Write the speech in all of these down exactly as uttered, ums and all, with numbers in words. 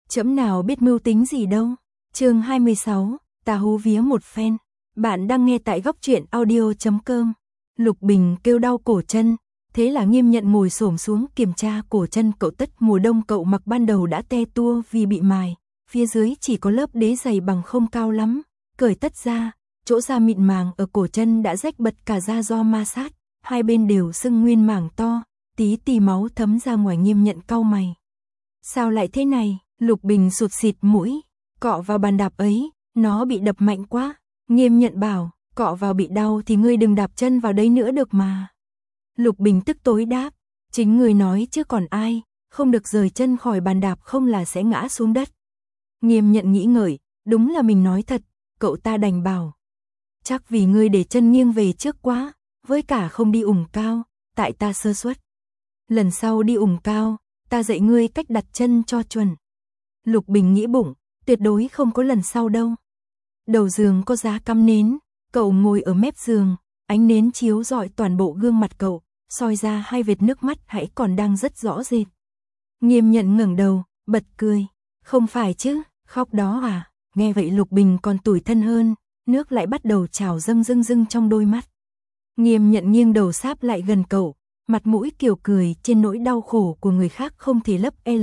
Trẫm nào biết mưu tính gì đâu. Chương hai mươi sáu, ta hú vía một phen. Bạn đang nghe tại góc truyện audio chấm com. Lục Bình kêu đau cổ chân, thế là Nghiêm Nhận ngồi xổm xuống kiểm tra cổ chân cậu. Tất mùa đông cậu mặc ban đầu đã te tua vì bị mài, phía dưới chỉ có lớp đế dày bằng không cao lắm, cởi tất ra, chỗ da mịn màng ở cổ chân đã rách bật cả da do ma sát, hai bên đều sưng nguyên mảng to, tí tì máu thấm ra ngoài. Nghiêm Nhận cau mày. Sao lại thế này? Lục Bình sụt xịt mũi, cọ vào bàn đạp ấy, nó bị đập mạnh quá. Nghiêm Nhận bảo, cọ vào bị đau thì ngươi đừng đạp chân vào đấy nữa được mà. Lục Bình tức tối đáp, chính ngươi nói chứ còn ai, không được rời chân khỏi bàn đạp không là sẽ ngã xuống đất. Nghiêm Nhận nghĩ ngợi, đúng là mình nói thật, cậu ta đành bảo. Chắc vì ngươi để chân nghiêng về trước quá, với cả không đi ủng cao, tại ta sơ suất. Lần sau đi ủng cao, ta dạy ngươi cách đặt chân cho chuẩn. Lục Bình nghĩ bụng, tuyệt đối không có lần sau đâu. Đầu giường có giá cắm nến, cậu ngồi ở mép giường, ánh nến chiếu rọi toàn bộ gương mặt cậu, soi ra hai vệt nước mắt hãy còn đang rất rõ rệt. Nghiêm Nhận ngẩng đầu, bật cười, không phải chứ, khóc đó à? Nghe vậy Lục Bình còn tủi thân hơn, nước lại bắt đầu trào dâng dưng dưng trong đôi mắt. Nghiêm Nhận nghiêng đầu sáp lại gần cậu, mặt mũi kiều cười trên nỗi đau khổ của người khác không thể lấp L,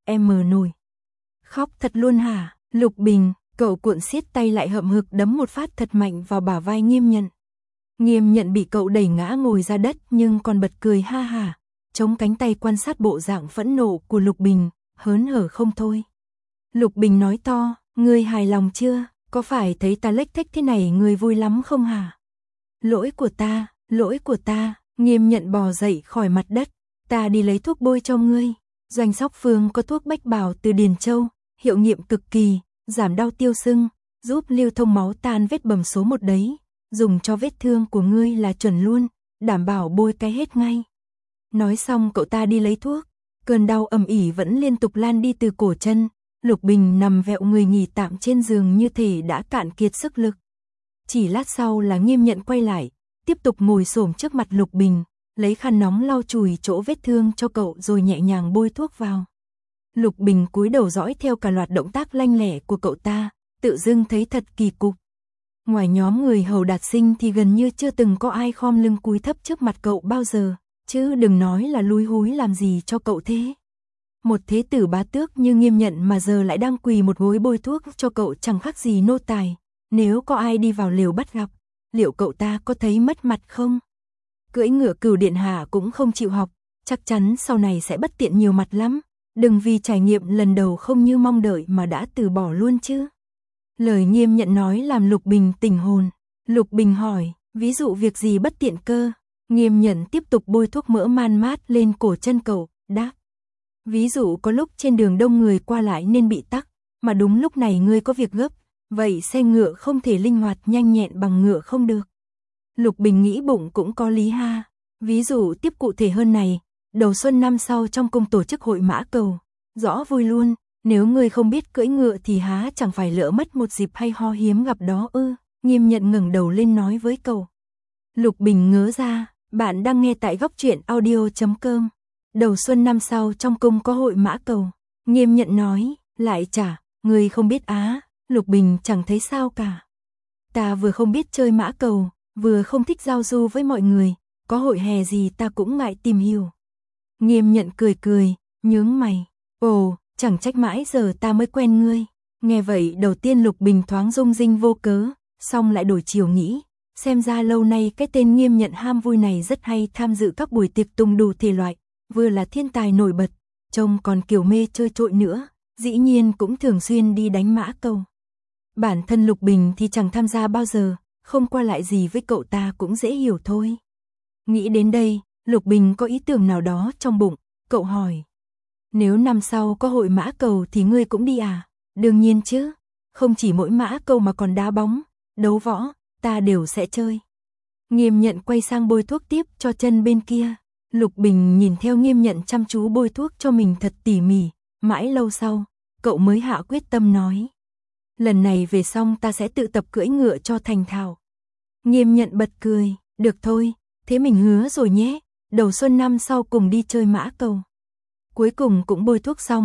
M nổi. Khóc thật luôn hả? Lục Bình, cậu cuộn siết tay lại hậm hực đấm một phát thật mạnh vào bả vai Nghiêm Nhận. Nghiêm Nhận bị cậu đẩy ngã ngồi ra đất nhưng còn bật cười ha hả, chống cánh tay quan sát bộ dạng phẫn nộ của Lục Bình, hớn hở không thôi. Lục Bình nói to, ngươi hài lòng chưa? Có phải thấy ta lếch thếch thế này ngươi vui lắm không hả? Lỗi của ta, lỗi của ta. Nghiêm Nhận bò dậy khỏi mặt đất, ta đi lấy thuốc bôi cho ngươi. Doanh Sóc Phương có thuốc bách bảo từ Điền Châu, hiệu nghiệm cực kỳ, giảm đau tiêu sưng, giúp lưu thông máu tan vết bầm số một đấy. Dùng cho vết thương của ngươi là chuẩn luôn, đảm bảo bôi cái hết ngay. Nói xong cậu ta đi lấy thuốc, cơn đau ầm ỉ vẫn liên tục lan đi từ cổ chân. Lục Bình nằm vẹo người nghỉ tạm trên giường như thể đã cạn kiệt sức lực. Chỉ lát sau là Nghiêm Nhận quay lại, tiếp tục ngồi xổm trước mặt Lục Bình, lấy khăn nóng lau chùi chỗ vết thương cho cậu rồi nhẹ nhàng bôi thuốc vào. Lục Bình cúi đầu dõi theo cả loạt động tác lanh lẹ của cậu ta, tự dưng thấy thật kỳ cục. Ngoài nhóm người hầu Đạt Sinh thì gần như chưa từng có ai khom lưng cúi thấp trước mặt cậu bao giờ, chứ đừng nói là lúi húi làm gì cho cậu thế. Một thế tử bá tước như Nghiêm Nhận mà giờ lại đang quỳ một gối bôi thuốc cho cậu chẳng khác gì nô tài. Nếu có ai đi vào lều bắt gặp, liệu cậu ta có thấy mất mặt không? Cưỡi ngựa Cửu điện hạ cũng không chịu học, chắc chắn sau này sẽ bất tiện nhiều mặt lắm. Đừng vì trải nghiệm lần đầu không như mong đợi mà đã từ bỏ luôn chứ. Lời Nghiêm Nhận nói làm Lục Bình tỉnh hồn. Lục Bình hỏi, ví dụ việc gì bất tiện cơ? Nghiêm Nhận tiếp tục bôi thuốc mỡ man mát lên cổ chân cậu, đáp. Ví dụ có lúc trên đường đông người qua lại nên bị tắc, mà đúng lúc này ngươi có việc gấp, vậy xe ngựa không thể linh hoạt nhanh nhẹn bằng ngựa không được. Lục Bình nghĩ bụng cũng có lý ha. Ví dụ tiếp cụ thể hơn này, đầu xuân năm sau trong cung tổ chức hội mã cầu, rõ vui luôn, nếu ngươi không biết cưỡi ngựa thì há chẳng phải lỡ mất một dịp hay ho hiếm gặp đó ư? Nghiêm Nhận ngẩng đầu lên nói với cậu. Lục Bình ngớ ra, bạn đang nghe tại góc truyện audio chấm com. Đầu xuân năm sau trong cung có hội mã cầu. Nghiêm Nhận nói, lại chả, ngươi không biết á? Lục Bình chẳng thấy sao cả. Ta vừa không biết chơi mã cầu, vừa không thích giao du với mọi người, có hội hè gì ta cũng ngại tìm hiểu. Nghiêm Nhận cười cười, nhướng mày, ồ, chẳng trách mãi giờ ta mới quen ngươi. Nghe vậy đầu tiên Lục Bình thoáng rung rinh vô cớ, xong lại đổi chiều nghĩ, xem ra lâu nay cái tên Nghiêm Nhận ham vui này rất hay tham dự các buổi tiệc tùng đủ thể loại, vừa là thiên tài nổi bật, trông còn kiểu mê chơi trội nữa, dĩ nhiên cũng thường xuyên đi đánh mã cầu. Bản thân Lục Bình thì chẳng tham gia bao giờ, không qua lại gì với cậu ta cũng dễ hiểu thôi. Nghĩ đến đây, Lục Bình có ý tưởng nào đó trong bụng, cậu hỏi. Nếu năm sau có hội mã cầu thì ngươi cũng đi à? Đương nhiên chứ, không chỉ mỗi mã cầu mà còn đá bóng, đấu võ, ta đều sẽ chơi. Nghiêm Nhận quay sang bôi thuốc tiếp cho chân bên kia. Lục Bình nhìn theo Nghiêm Nhận chăm chú bôi thuốc cho mình thật tỉ mỉ, mãi lâu sau, cậu mới hạ quyết tâm nói. Lần này về xong ta sẽ tự tập cưỡi ngựa cho thành thạo. Nghiêm Nhận bật cười, được thôi, thế mình hứa rồi nhé, đầu xuân năm sau cùng đi chơi mã cầu. Cuối cùng cũng bôi thuốc xong,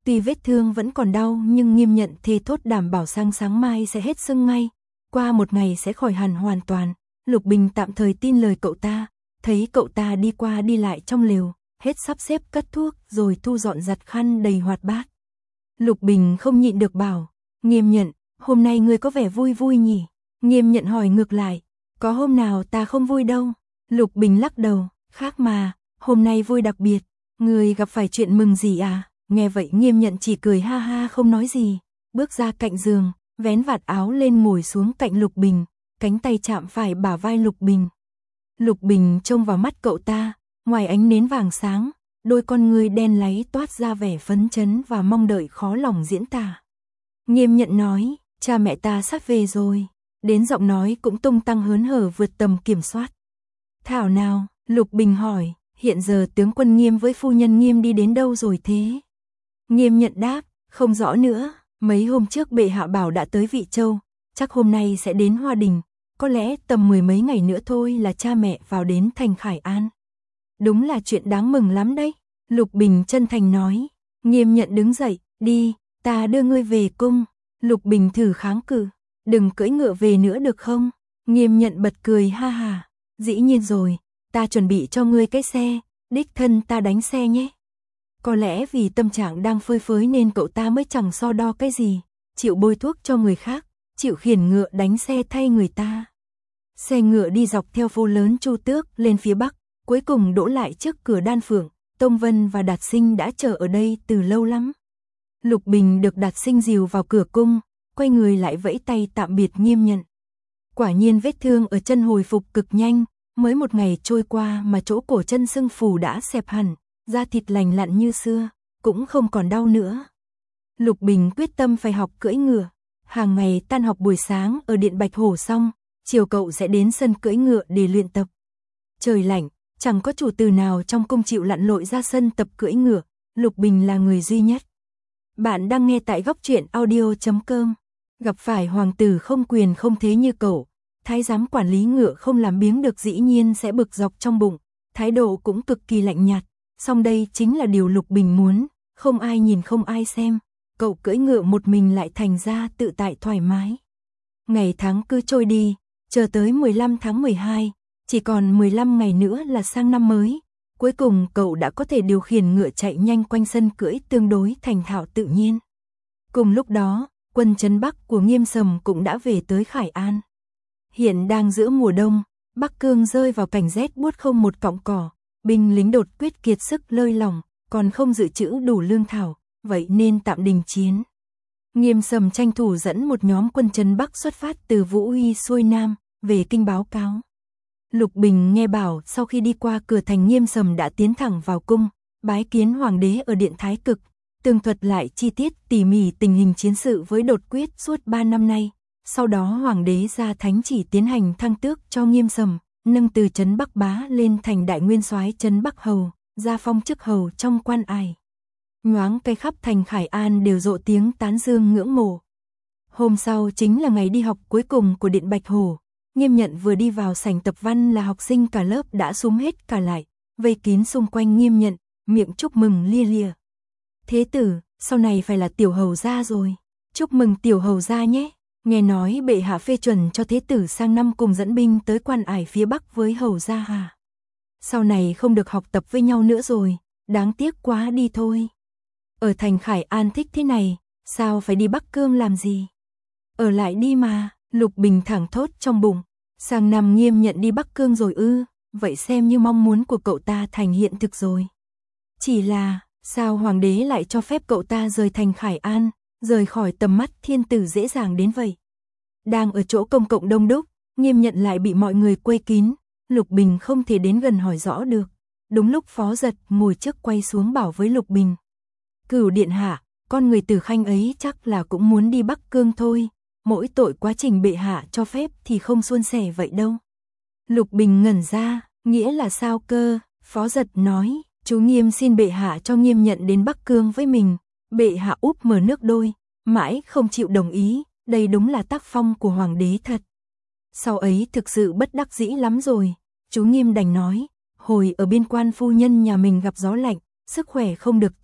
Tuy vết thương vẫn còn đau nhưng Nghiêm Nhận thề thốt đảm bảo sang sáng mai sẽ hết sưng ngay, qua một ngày sẽ khỏi hẳn hoàn toàn. Lục Bình tạm thời tin lời cậu ta, thấy cậu ta đi qua đi lại trong lều, hết sắp xếp cất thuốc rồi thu dọn giặt khăn đầy hoạt bát. Lục Bình không nhịn được bảo, Nghiêm Nhận, hôm nay ngươi có vẻ vui vui nhỉ? Nghiêm Nhận hỏi ngược lại, có hôm nào ta không vui đâu. Lục Bình lắc đầu, khác mà, hôm nay vui đặc biệt. Ngươi gặp phải chuyện mừng gì à? Nghe vậy Nghiêm Nhận chỉ cười ha ha không nói gì, bước ra cạnh giường, vén vạt áo lên ngồi xuống cạnh Lục Bình, cánh tay chạm phải bả vai Lục Bình. Lục Bình trông vào mắt cậu ta, ngoài ánh nến vàng sáng, đôi con ngươi đen láy toát ra vẻ phấn chấn và mong đợi khó lòng diễn tả. Nghiêm Nhận nói, cha mẹ ta sắp về rồi, đến giọng nói cũng tung tăng hớn hở vượt tầm kiểm soát. Thảo nào, Lục Bình hỏi, hiện giờ tướng quân Nghiêm với phu nhân Nghiêm đi đến đâu rồi thế? Nghiêm Nhận đáp, không rõ nữa, mấy hôm trước bệ hạ bảo đã tới Vị Châu, chắc hôm nay sẽ đến Hoa Đình, có lẽ tầm mười mấy ngày nữa thôi là cha mẹ vào đến thành Khải An. Đúng là chuyện đáng mừng lắm đấy, Lục Bình chân thành nói. Nghiêm Nhận đứng dậy, đi, ta đưa ngươi về cung. Lục Bình thử kháng cự, đừng cưỡi ngựa về nữa được không? Nghiêm Nhận bật cười ha ha, dĩ nhiên rồi, ta chuẩn bị cho ngươi cái xe, đích thân ta đánh xe nhé. Có lẽ vì tâm trạng đang phơi phới nên cậu ta mới chẳng so đo cái gì, chịu bôi thuốc cho người khác, chịu khiển ngựa đánh xe thay người ta. Xe ngựa đi dọc theo phố lớn Chu Tước lên phía bắc, cuối cùng đỗ lại trước cửa Đan Phượng. Tông Vân và Đạt Sinh đã chờ ở đây từ lâu lắm. Lục Bình được Đạt Sinh dìu vào cửa cung, quay người lại vẫy tay tạm biệt Nghiêm Nhận. Quả nhiên vết thương ở chân hồi phục cực nhanh, mới một ngày trôi qua mà chỗ cổ chân sưng phù đã xẹp hẳn, da thịt lành lặn như xưa, cũng không còn đau nữa. Lục Bình quyết tâm phải học cưỡi ngựa, hàng ngày tan học buổi sáng ở Điện Bạch Hổ xong, chiều cậu sẽ đến sân cưỡi ngựa để luyện tập. Trời lạnh, chẳng có chủ tử nào trong cung chịu lặn lội ra sân tập cưỡi ngựa, Lục Bình là người duy nhất. Bạn đang nghe tại góc truyện audio chấm com. Gặp phải hoàng tử không quyền không thế như cậu, thái giám quản lý ngựa không làm biếng được dĩ nhiên sẽ bực dọc trong bụng, thái độ cũng cực kỳ lạnh nhạt. Song đây chính là điều Lục Bình muốn, không ai nhìn không ai xem, cậu cưỡi ngựa một mình lại thành ra tự tại thoải mái. Ngày tháng cứ trôi đi, chờ tới mười lăm tháng mười hai, chỉ còn mười lăm ngày nữa là sang năm mới. Cuối cùng cậu đã có thể điều khiển ngựa chạy nhanh quanh sân cưỡi tương đối thành thạo tự nhiên. Cùng lúc đó, quân trấn Bắc của Nghiêm Sầm cũng đã về tới Khải An. Hiện đang giữa mùa đông, Bắc Cương rơi vào cảnh rét buốt không một cọng cỏ, binh lính đột quyết kiệt sức lơi lỏng, còn không dự trữ đủ lương thảo, vậy nên tạm đình chiến. Nghiêm Sầm tranh thủ dẫn một nhóm quân trấn Bắc xuất phát từ Vũ Uy xuôi Nam, về kinh báo cáo. Lục Bình nghe bảo sau khi đi qua cửa thành Nghiêm Sầm đã tiến thẳng vào cung, bái kiến hoàng đế ở điện Thái Cực, tường thuật lại chi tiết tỉ mỉ tình hình chiến sự với đột quyết suốt ba năm nay. Sau đó hoàng đế ra thánh chỉ tiến hành thăng tước cho Nghiêm Sầm, nâng từ trấn Bắc Bá lên thành đại nguyên soái trấn Bắc Hầu, gia phong chức hầu trong quan ải. Nhoáng cái khắp thành Khải An đều rộ tiếng tán dương ngưỡng mộ. Hôm sau chính là ngày đi học cuối cùng của Điện Bạch Hổ. Nghiêm Nhận vừa đi vào sảnh tập văn là học sinh cả lớp đã xúm hết cả lại, vây kín xung quanh Nghiêm Nhận, miệng chúc mừng lia lịa. Thế tử, sau này phải là tiểu hầu gia rồi, chúc mừng tiểu hầu gia nhé. Nghe nói bệ hạ phê chuẩn cho thế tử sang năm cùng dẫn binh tới quan ải phía Bắc với hầu gia hà. Sau này không được học tập với nhau nữa rồi, đáng tiếc quá đi thôi. Ở thành Khải An thích thế này, sao phải đi Bắc Cương làm gì? Ở lại đi mà. Lục Bình thẳng thốt trong bụng, sang năm Nghiêm Nhận đi Bắc Cương rồi ư, vậy xem như mong muốn của cậu ta thành hiện thực rồi. Chỉ là, sao hoàng đế lại cho phép cậu ta rời thành Khải An, rời khỏi tầm mắt thiên tử dễ dàng đến vậy? Đang ở chỗ công cộng đông đúc, Nghiêm Nhận lại bị mọi người quây kín, Lục Bình không thể đến gần hỏi rõ được. Đúng lúc Phó Giật ngồi trước quay xuống bảo với Lục Bình. Cửu điện hạ, con người Tử Khanh ấy chắc là cũng muốn đi Bắc Cương thôi. Mỗi tội quá trình bệ hạ cho phép thì không suôn sẻ vậy đâu. Lục Bình ngẩn ra, nghĩa là sao cơ? Phó Giật nói, chú Nghiêm xin bệ hạ cho Nghiêm Nhận đến Bắc Cương với mình. Bệ hạ úp mở nước đôi, mãi không chịu đồng ý, đây đúng là tác phong của hoàng đế thật. Sau ấy thực sự bất đắc dĩ lắm rồi, chú Nghiêm đành nói, hồi ở biên quan phu nhân nhà mình gặp gió lạnh, sức khỏe không được tốt,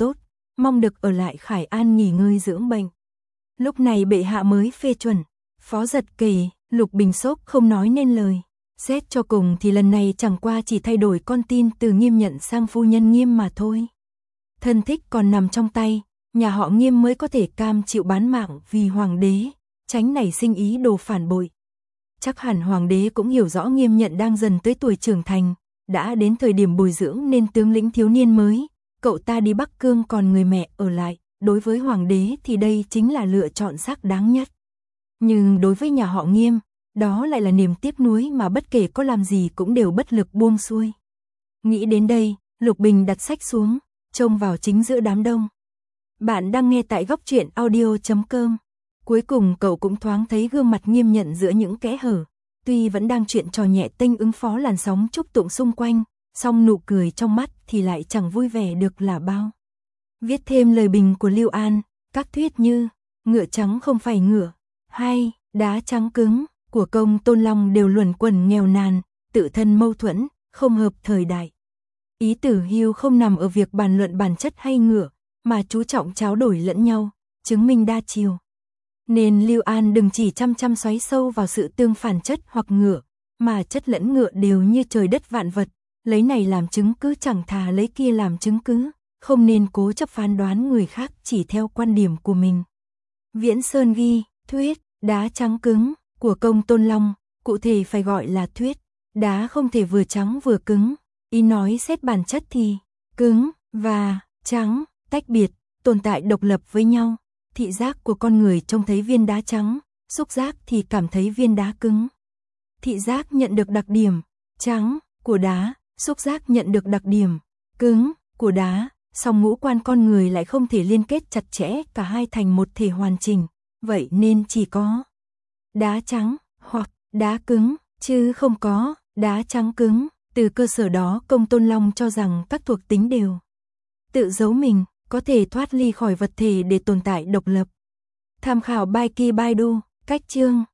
mong được ở lại Khải An nghỉ ngơi dưỡng bệnh. Lúc này bệ hạ mới phê chuẩn, Phó Giật kể, Lục Bình sốc không nói nên lời. Xét cho cùng thì lần này chẳng qua chỉ thay đổi con tin từ Nghiêm nhận sang phu nhân Nghiêm mà thôi. Thân thích còn nằm trong tay, nhà họ Nghiêm mới có thể cam chịu bán mạng vì hoàng đế, tránh nảy sinh ý đồ phản bội. Chắc hẳn hoàng đế cũng hiểu rõ Nghiêm nhận đang dần tới tuổi trưởng thành, đã đến thời điểm bồi dưỡng nên tướng lĩnh thiếu niên mới, cậu ta đi Bắc Cương còn người mẹ ở lại, đối với hoàng đế thì đây chính là lựa chọn xác đáng nhất. Nhưng đối với nhà họ Nghiêm, đó lại là niềm tiếc nuối mà bất kể có làm gì cũng đều bất lực buông xuôi. Nghĩ đến đây, Lục Bình đặt sách xuống, trông vào chính giữa đám đông. Bạn đang nghe tại góc truyện audio chấm com. Cuối cùng cậu cũng thoáng thấy gương mặt Nghiêm nhận giữa những kẽ hở. Tuy vẫn đang chuyện trò nhẹ tênh ứng phó làn sóng chúc tụng xung quanh, song nụ cười trong mắt thì lại chẳng vui vẻ được là bao. Viết thêm lời bình của Lưu An, các thuyết như ngựa trắng không phải ngựa, hay đá trắng cứng của Công Tôn Long đều luẩn quẩn nghèo nàn, tự thân mâu thuẫn, không hợp thời đại. Ý Tử Hiêu không nằm ở việc bàn luận bản chất hay ngựa, mà chú trọng trao đổi lẫn nhau, chứng minh đa chiều. Nên Lưu An đừng chỉ chăm chăm xoáy sâu vào sự tương phản chất hoặc ngựa, mà chất lẫn ngựa đều như trời đất vạn vật, lấy này làm chứng cứ chẳng thà lấy kia làm chứng cứ, không nên cố chấp phán đoán người khác chỉ theo quan điểm của mình. Viễn Sơn ghi, thuyết, đá trắng cứng, của Công Tôn Long, cụ thể phải gọi là thuyết, đá không thể vừa trắng vừa cứng, ý nói xét bản chất thì, cứng, và, trắng, tách biệt, tồn tại độc lập với nhau. Thị giác của con người trông thấy viên đá trắng, xúc giác thì cảm thấy viên đá cứng. Thị giác nhận được đặc điểm, trắng, của đá, xúc giác nhận được đặc điểm, cứng, của đá, song ngũ quan con người lại không thể liên kết chặt chẽ cả hai thành một thể hoàn chỉnh, vậy nên chỉ có đá trắng, hoặc đá cứng, chứ không có đá trắng cứng. Từ cơ sở đó Công Tôn Long cho rằng các thuộc tính đều tự giấu mình, có thể thoát ly khỏi vật thể để tồn tại độc lập. Tham khảo Baiki Baidu, cách chương